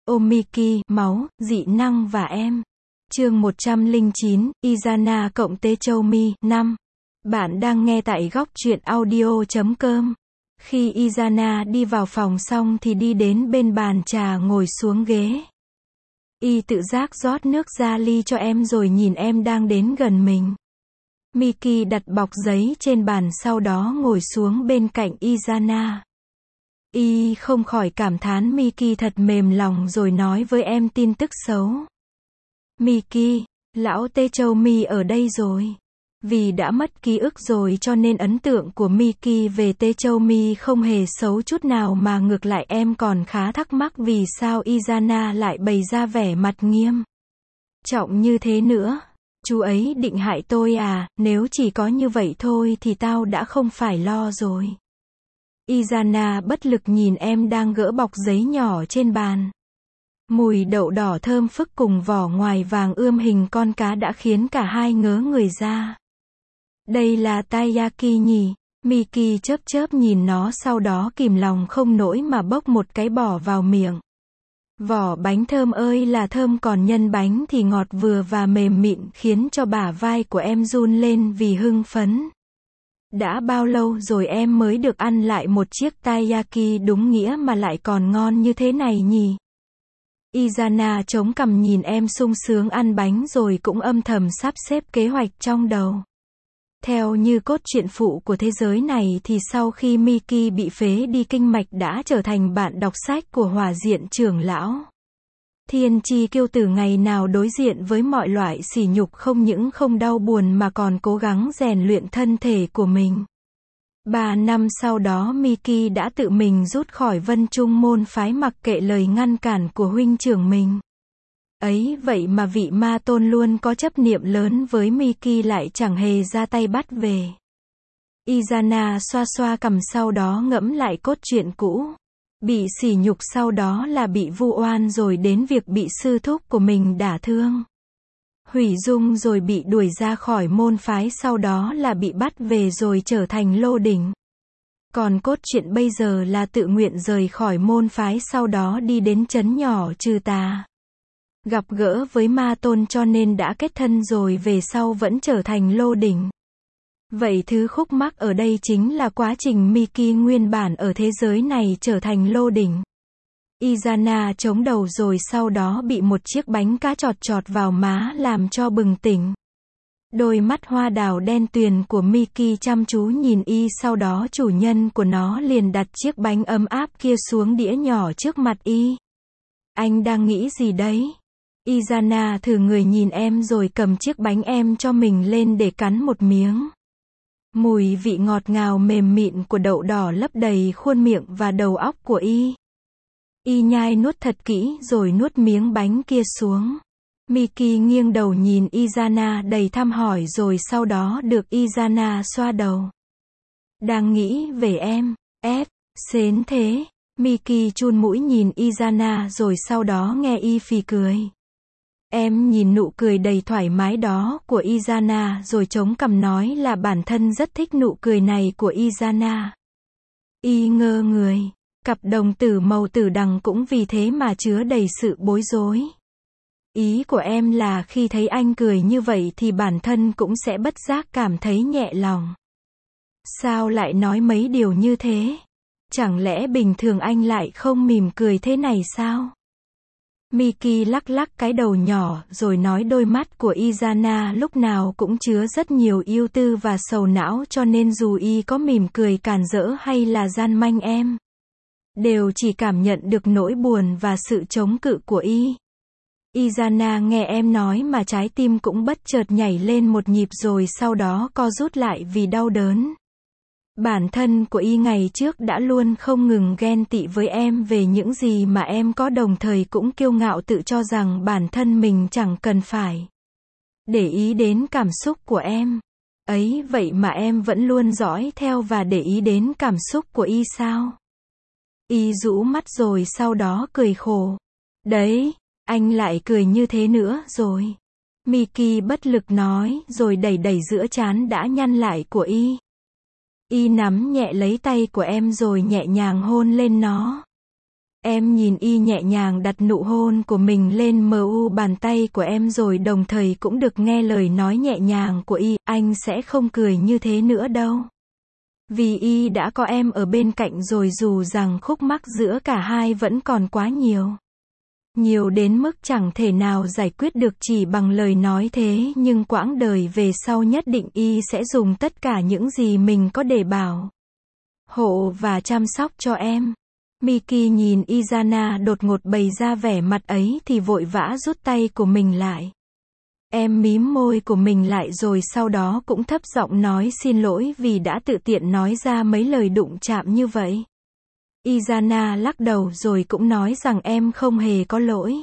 Omiki, máu, dị năng và em. Chương 109, Izana cộng Techoumi, 5. Bạn đang nghe tại góc truyện audio.com. Khi Izana đi vào phòng xong thì đi đến bên bàn trà ngồi xuống ghế. Y tự giác rót nước ra ly cho em rồi nhìn em đang đến gần mình. Miki đặt bọc giấy trên bàn sau đó ngồi xuống bên cạnh Izana. Y không khỏi cảm thán Miki thật mềm lòng rồi nói với em tin tức xấu. Miki, lão Techoumi ở đây rồi. Vì đã mất ký ức rồi cho nên ấn tượng của Miki về Techoumi không hề xấu chút nào mà ngược lại em còn khá thắc mắc vì sao Izana lại bày ra vẻ mặt nghiêm trọng như thế nữa. Chú ấy định hại tôi à, nếu chỉ có như vậy thôi thì tao đã không phải lo rồi. Izana bất lực nhìn em đang gỡ bọc giấy nhỏ trên bàn. Mùi đậu đỏ thơm phức cùng vỏ ngoài vàng ươm hình con cá đã khiến cả hai ngớ người ra. Đây là taiyaki nhỉ? Miki chớp chớp nhìn nó sau đó kìm lòng không nổi mà bốc một cái bỏ vào miệng. Vỏ bánh thơm ơi là thơm còn nhân bánh thì ngọt vừa và mềm mịn khiến cho bả vai của em run lên vì hưng phấn. Đã bao lâu rồi em mới được ăn lại một chiếc taiyaki đúng nghĩa mà lại còn ngon như thế này nhỉ? Izana chống cằm nhìn em sung sướng ăn bánh rồi cũng âm thầm sắp xếp kế hoạch trong đầu. Theo như cốt truyện phụ của thế giới này thì sau khi Miki bị phế đi kinh mạch đã trở thành bạn đọc sách của Hỏa Diện trưởng lão. Thiên chi kiêu tử ngày nào đối diện với mọi loại sỉ nhục không những không đau buồn mà còn cố gắng rèn luyện thân thể của mình. 3 năm sau đó Miki đã tự mình rút khỏi Vân Trung môn phái mặc kệ lời ngăn cản của huynh trưởng mình. Ấy vậy mà vị ma tôn luôn có chấp niệm lớn với Miki lại chẳng hề ra tay bắt về. Izana xoa xoa cằm sau đó ngẫm lại cốt truyện cũ. Bị sỉ nhục sau đó là bị vu oan rồi đến việc bị sư thúc của mình đả thương. Hủy dung rồi bị đuổi ra khỏi môn phái sau đó là bị bắt về rồi trở thành lô đỉnh. Còn cốt truyện bây giờ là tự nguyện rời khỏi môn phái sau đó đi đến trấn nhỏ trừ tà. Gặp gỡ với ma tôn cho nên đã kết thân rồi về sau vẫn trở thành lô đỉnh. Vậy thứ khúc mắc ở đây chính là quá trình Miki nguyên bản ở thế giới này trở thành lô đỉnh. Izana chống đầu rồi sau đó bị một chiếc bánh cá chọt chọt vào má làm cho bừng tỉnh. Đôi mắt hoa đào đen tuyền của Miki chăm chú nhìn y sau đó chủ nhân của nó liền đặt chiếc bánh ấm áp kia xuống đĩa nhỏ trước mặt y. Anh đang nghĩ gì đấy? Izana thử người nhìn em rồi cầm chiếc bánh em cho mình lên để cắn một miếng. Mùi vị ngọt ngào mềm mịn của đậu đỏ lấp đầy khuôn miệng và đầu óc của y. Y nhai nuốt thật kỹ rồi nuốt miếng bánh kia xuống. Miki nghiêng đầu nhìn Izana đầy thăm hỏi rồi sau đó được Izana xoa đầu. Đang nghĩ về em, sến thế. Miki chun mũi nhìn Izana rồi sau đó nghe y phì cười. Em nhìn nụ cười đầy thoải mái đó của Izana rồi chống cằm nói là bản thân rất thích nụ cười này của Izana. Y ngơ người. Cặp đồng tử màu tử đằng cũng vì thế mà chứa đầy sự bối rối. Ý của em là khi thấy anh cười như vậy thì bản thân cũng sẽ bất giác cảm thấy nhẹ lòng. Sao lại nói mấy điều như thế? Chẳng lẽ bình thường anh lại không mỉm cười thế này sao? Miki lắc lắc cái đầu nhỏ rồi nói đôi mắt của Izana lúc nào cũng chứa rất nhiều ưu tư và sầu não cho nên dù y có mỉm cười càn rỡ hay là gian manh em đều chỉ cảm nhận được nỗi buồn và sự chống cự của y. Izana nghe em nói mà trái tim cũng bất chợt nhảy lên một nhịp rồi sau đó co rút lại vì đau đớn. Bản thân của y ngày trước đã luôn không ngừng ghen tị với em về những gì mà em có đồng thời cũng kiêu ngạo tự cho rằng bản thân mình chẳng cần phải để ý đến cảm xúc của em. Ấy vậy mà em vẫn luôn dõi theo và để ý đến cảm xúc của y sao? Y rũ mắt rồi sau đó cười khổ. Đấy, anh lại cười như thế nữa rồi. Miki bất lực nói rồi đẩy đẩy giữa trán đã nhăn lại của y. Y nắm nhẹ lấy tay của em rồi nhẹ nhàng hôn lên nó. Em nhìn y nhẹ nhàng đặt nụ hôn của mình lên mu bàn tay của em rồi đồng thời cũng được nghe lời nói nhẹ nhàng của y, anh sẽ không cười như thế nữa đâu. Vì y đã có em ở bên cạnh rồi dù rằng khúc mắc giữa cả hai vẫn còn quá nhiều. Nhiều đến mức chẳng thể nào giải quyết được chỉ bằng lời nói thế nhưng quãng đời về sau nhất định y sẽ dùng tất cả những gì mình có để bảo hộ và chăm sóc cho em. Miki nhìn Izana đột ngột bày ra vẻ mặt ấy thì vội vã rút tay của mình lại. Em mím môi của mình lại rồi sau đó cũng thấp giọng nói xin lỗi vì đã tự tiện nói ra mấy lời đụng chạm như vậy. Izana lắc đầu rồi cũng nói rằng em không hề có lỗi.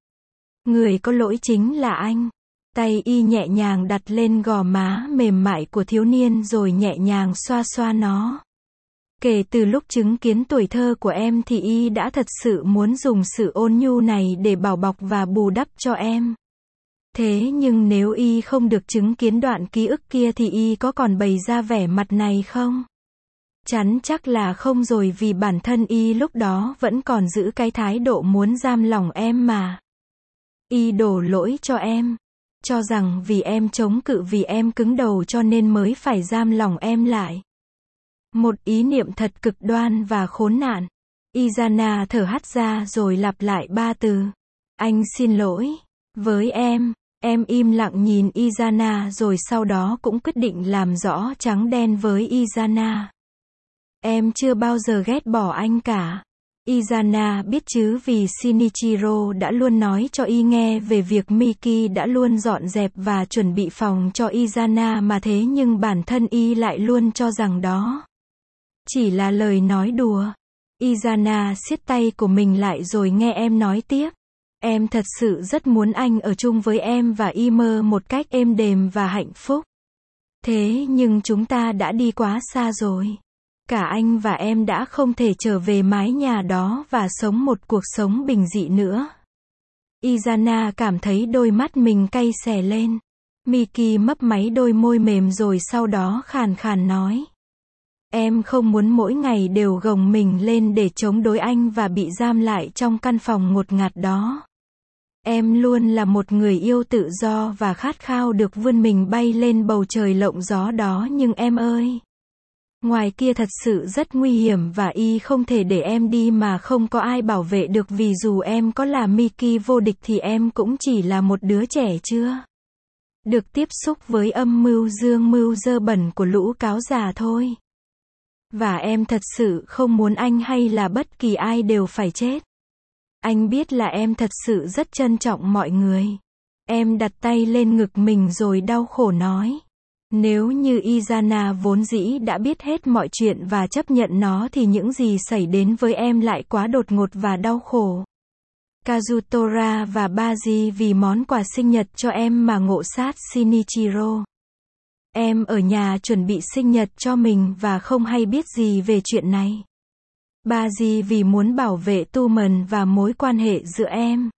Người có lỗi chính là anh. Tay y nhẹ nhàng đặt lên gò má mềm mại của thiếu niên rồi nhẹ nhàng xoa xoa nó. Kể từ lúc chứng kiến tuổi thơ của em thì y đã thật sự muốn dùng sự ôn nhu này để bảo bọc và bù đắp cho em. Thế nhưng nếu y không được chứng kiến đoạn ký ức kia thì y có còn bày ra vẻ mặt này không? Chắn chắc là không rồi vì bản thân y lúc đó vẫn còn giữ cái thái độ muốn giam lòng em mà. Y đổ lỗi cho em. Cho rằng vì em chống cự vì em cứng đầu cho nên mới phải giam lòng em lại. Một ý niệm thật cực đoan và khốn nạn. Izana thở hắt ra rồi lặp lại 3 từ. Anh xin lỗi. Với em im lặng nhìn Izana rồi sau đó cũng quyết định làm rõ trắng đen với Izana. Em chưa bao giờ ghét bỏ anh cả. Izana biết chứ vì Shinichiro đã luôn nói cho y nghe về việc Miki đã luôn dọn dẹp và chuẩn bị phòng cho Izana mà thế nhưng bản thân y lại luôn cho rằng đó chỉ là lời nói đùa. Izana siết tay của mình lại rồi nghe em nói tiếp. Em thật sự rất muốn anh ở chung với em và y mơ một cách êm đềm và hạnh phúc. Thế nhưng chúng ta đã đi quá xa rồi. Cả anh và em đã không thể trở về mái nhà đó và sống một cuộc sống bình dị nữa. Izana cảm thấy đôi mắt mình cay xè lên. Miki mấp máy đôi môi mềm rồi sau đó khàn khàn nói. Em không muốn mỗi ngày đều gồng mình lên để chống đối anh và bị giam lại trong căn phòng ngột ngạt đó. Em luôn là một người yêu tự do và khát khao được vươn mình bay lên bầu trời lộng gió đó nhưng em ơi. Ngoài kia thật sự rất nguy hiểm và y không thể để em đi mà không có ai bảo vệ được vì dù em có là Miki vô địch thì em cũng chỉ là một đứa trẻ chưa được tiếp xúc với âm mưu dương mưu dơ bẩn của lũ cáo già thôi. Và em thật sự không muốn anh hay là bất kỳ ai đều phải chết. Anh biết là em thật sự rất trân trọng mọi người. Em đặt tay lên ngực mình rồi đau khổ nói. Nếu như Izana vốn dĩ đã biết hết mọi chuyện và chấp nhận nó thì những gì xảy đến với em lại quá đột ngột và đau khổ. Kazutora và Baji vì món quà sinh nhật cho em mà ngộ sát Shinichiro. Em ở nhà chuẩn bị sinh nhật cho mình và không hay biết gì về chuyện này. Baji vì muốn bảo vệ Tumen và mối quan hệ giữa em,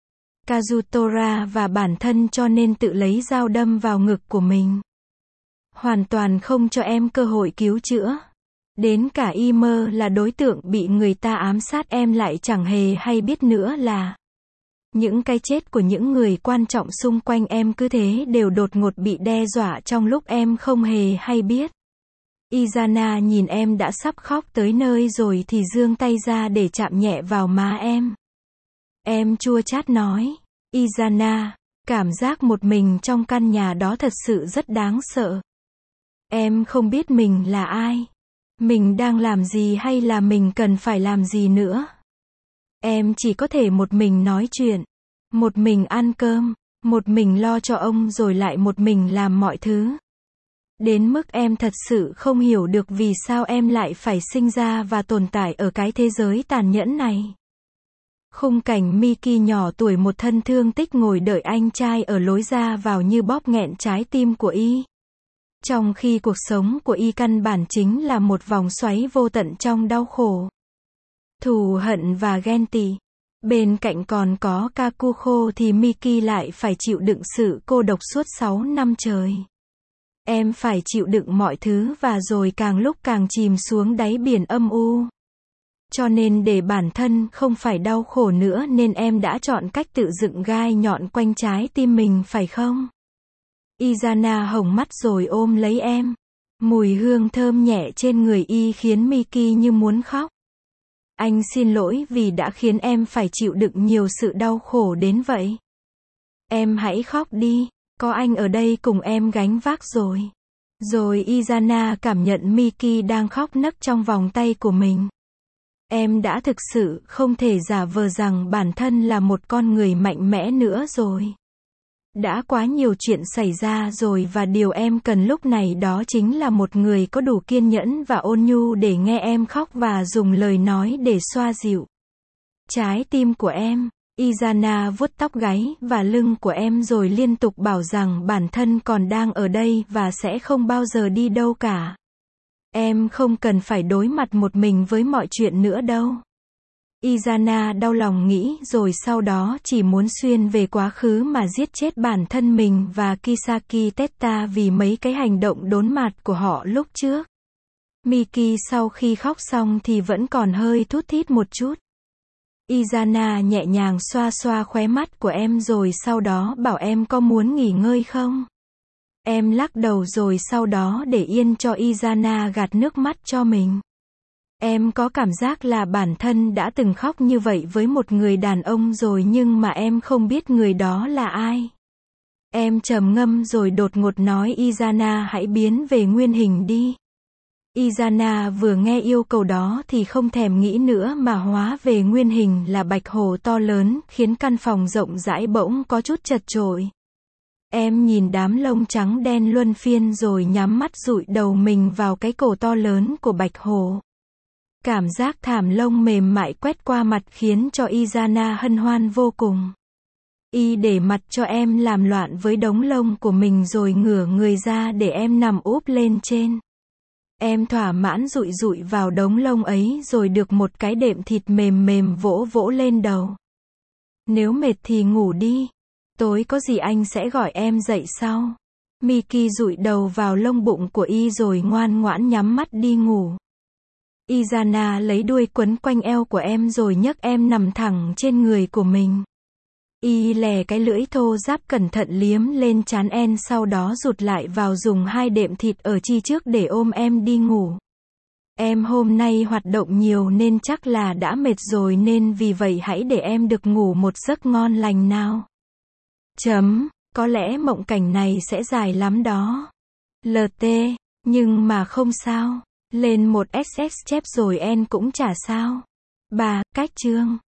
Kazutora và bản thân cho nên tự lấy dao đâm vào ngực của mình. Hoàn toàn không cho em cơ hội cứu chữa. Đến cả Imer là đối tượng bị người ta ám sát em lại chẳng hề hay biết nữa là những cái chết của những người quan trọng xung quanh em cứ thế đều đột ngột bị đe dọa trong lúc em không hề hay biết. Izana nhìn em đã sắp khóc tới nơi rồi thì giương tay ra để chạm nhẹ vào má em. Em chua chát nói. Izana, cảm giác một mình trong căn nhà đó thật sự rất đáng sợ. Em không biết mình là ai. Mình đang làm gì hay là mình cần phải làm gì nữa. Em chỉ có thể một mình nói chuyện, một mình ăn cơm, một mình lo cho ông rồi lại một mình làm mọi thứ. Đến mức em thật sự không hiểu được vì sao em lại phải sinh ra và tồn tại ở cái thế giới tàn nhẫn này. Khung cảnh Miki nhỏ tuổi một thân thương tích ngồi đợi anh trai ở lối ra vào như bóp nghẹn trái tim của y. Trong khi cuộc sống của y căn bản chính là một vòng xoáy vô tận trong đau khổ, thù hận và ghen tị. Bên cạnh còn có Kakuko thì Miki lại phải chịu đựng sự cô độc suốt 6 năm trời. Em phải chịu đựng mọi thứ và rồi càng lúc càng chìm xuống đáy biển âm u. Cho nên để bản thân không phải đau khổ nữa nên em đã chọn cách tự dựng gai nhọn quanh trái tim mình phải không? Izana hồng mắt rồi ôm lấy em. Mùi hương thơm nhẹ trên người y khiến Miki như muốn khóc. Anh xin lỗi vì đã khiến em phải chịu đựng nhiều sự đau khổ đến vậy. Em hãy khóc đi, có anh ở đây cùng em gánh vác rồi. Rồi Izana cảm nhận Miki đang khóc nấc trong vòng tay của mình. Em đã thực sự không thể giả vờ rằng bản thân là một con người mạnh mẽ nữa rồi. Đã quá nhiều chuyện xảy ra rồi và điều em cần lúc này đó chính là một người có đủ kiên nhẫn và ôn nhu để nghe em khóc và dùng lời nói để xoa dịu trái tim của em. Izana vuốt tóc gáy và lưng của em rồi liên tục bảo rằng bản thân còn đang ở đây và sẽ không bao giờ đi đâu cả. Em không cần phải đối mặt một mình với mọi chuyện nữa đâu. Izana đau lòng nghĩ rồi sau đó chỉ muốn xuyên về quá khứ mà giết chết bản thân mình và Kisaki Teta vì mấy cái hành động đốn mặt của họ lúc trước. Miki sau khi khóc xong thì vẫn còn hơi thút thít một chút. Izana nhẹ nhàng xoa xoa khóe mắt của em rồi sau đó bảo em có muốn nghỉ ngơi không? Em lắc đầu rồi sau đó để yên cho Izana gạt nước mắt cho mình. Em có cảm giác là bản thân đã từng khóc như vậy với một người đàn ông rồi nhưng mà em không biết người đó là ai. Em trầm ngâm rồi đột ngột nói Izana hãy biến về nguyên hình đi. Izana vừa nghe yêu cầu đó thì không thèm nghĩ nữa mà hóa về nguyên hình là bạch hổ to lớn, khiến căn phòng rộng rãi bỗng có chút chật chội. Em nhìn đám lông trắng đen luân phiên rồi nhắm mắt dụi đầu mình vào cái cổ to lớn của bạch hổ. Cảm giác thảm lông mềm mại quét qua mặt khiến cho Izana hân hoan vô cùng. Y để mặt cho em làm loạn với đống lông của mình rồi ngửa người ra để em nằm úp lên trên. Em thỏa mãn dụi dụi vào đống lông ấy rồi được một cái đệm thịt mềm mềm vỗ vỗ lên đầu. Nếu mệt thì ngủ đi. Tối có gì anh sẽ gọi em dậy sau. Miki dụi đầu vào lông bụng của y rồi ngoan ngoãn nhắm mắt đi ngủ. Izana lấy đuôi quấn quanh eo của em rồi nhấc em nằm thẳng trên người của mình. Y lè cái lưỡi thô ráp cẩn thận liếm lên trán em sau đó rụt lại vào dùng hai đệm thịt ở chi trước để ôm em đi ngủ. Em hôm nay hoạt động nhiều nên chắc là đã mệt rồi nên vì vậy hãy để em được ngủ một giấc ngon lành nào. Có lẽ mộng cảnh này sẽ dài lắm đó. LT, nhưng mà không sao. Lên một SS chép rồi em cũng chả sao. Cách chương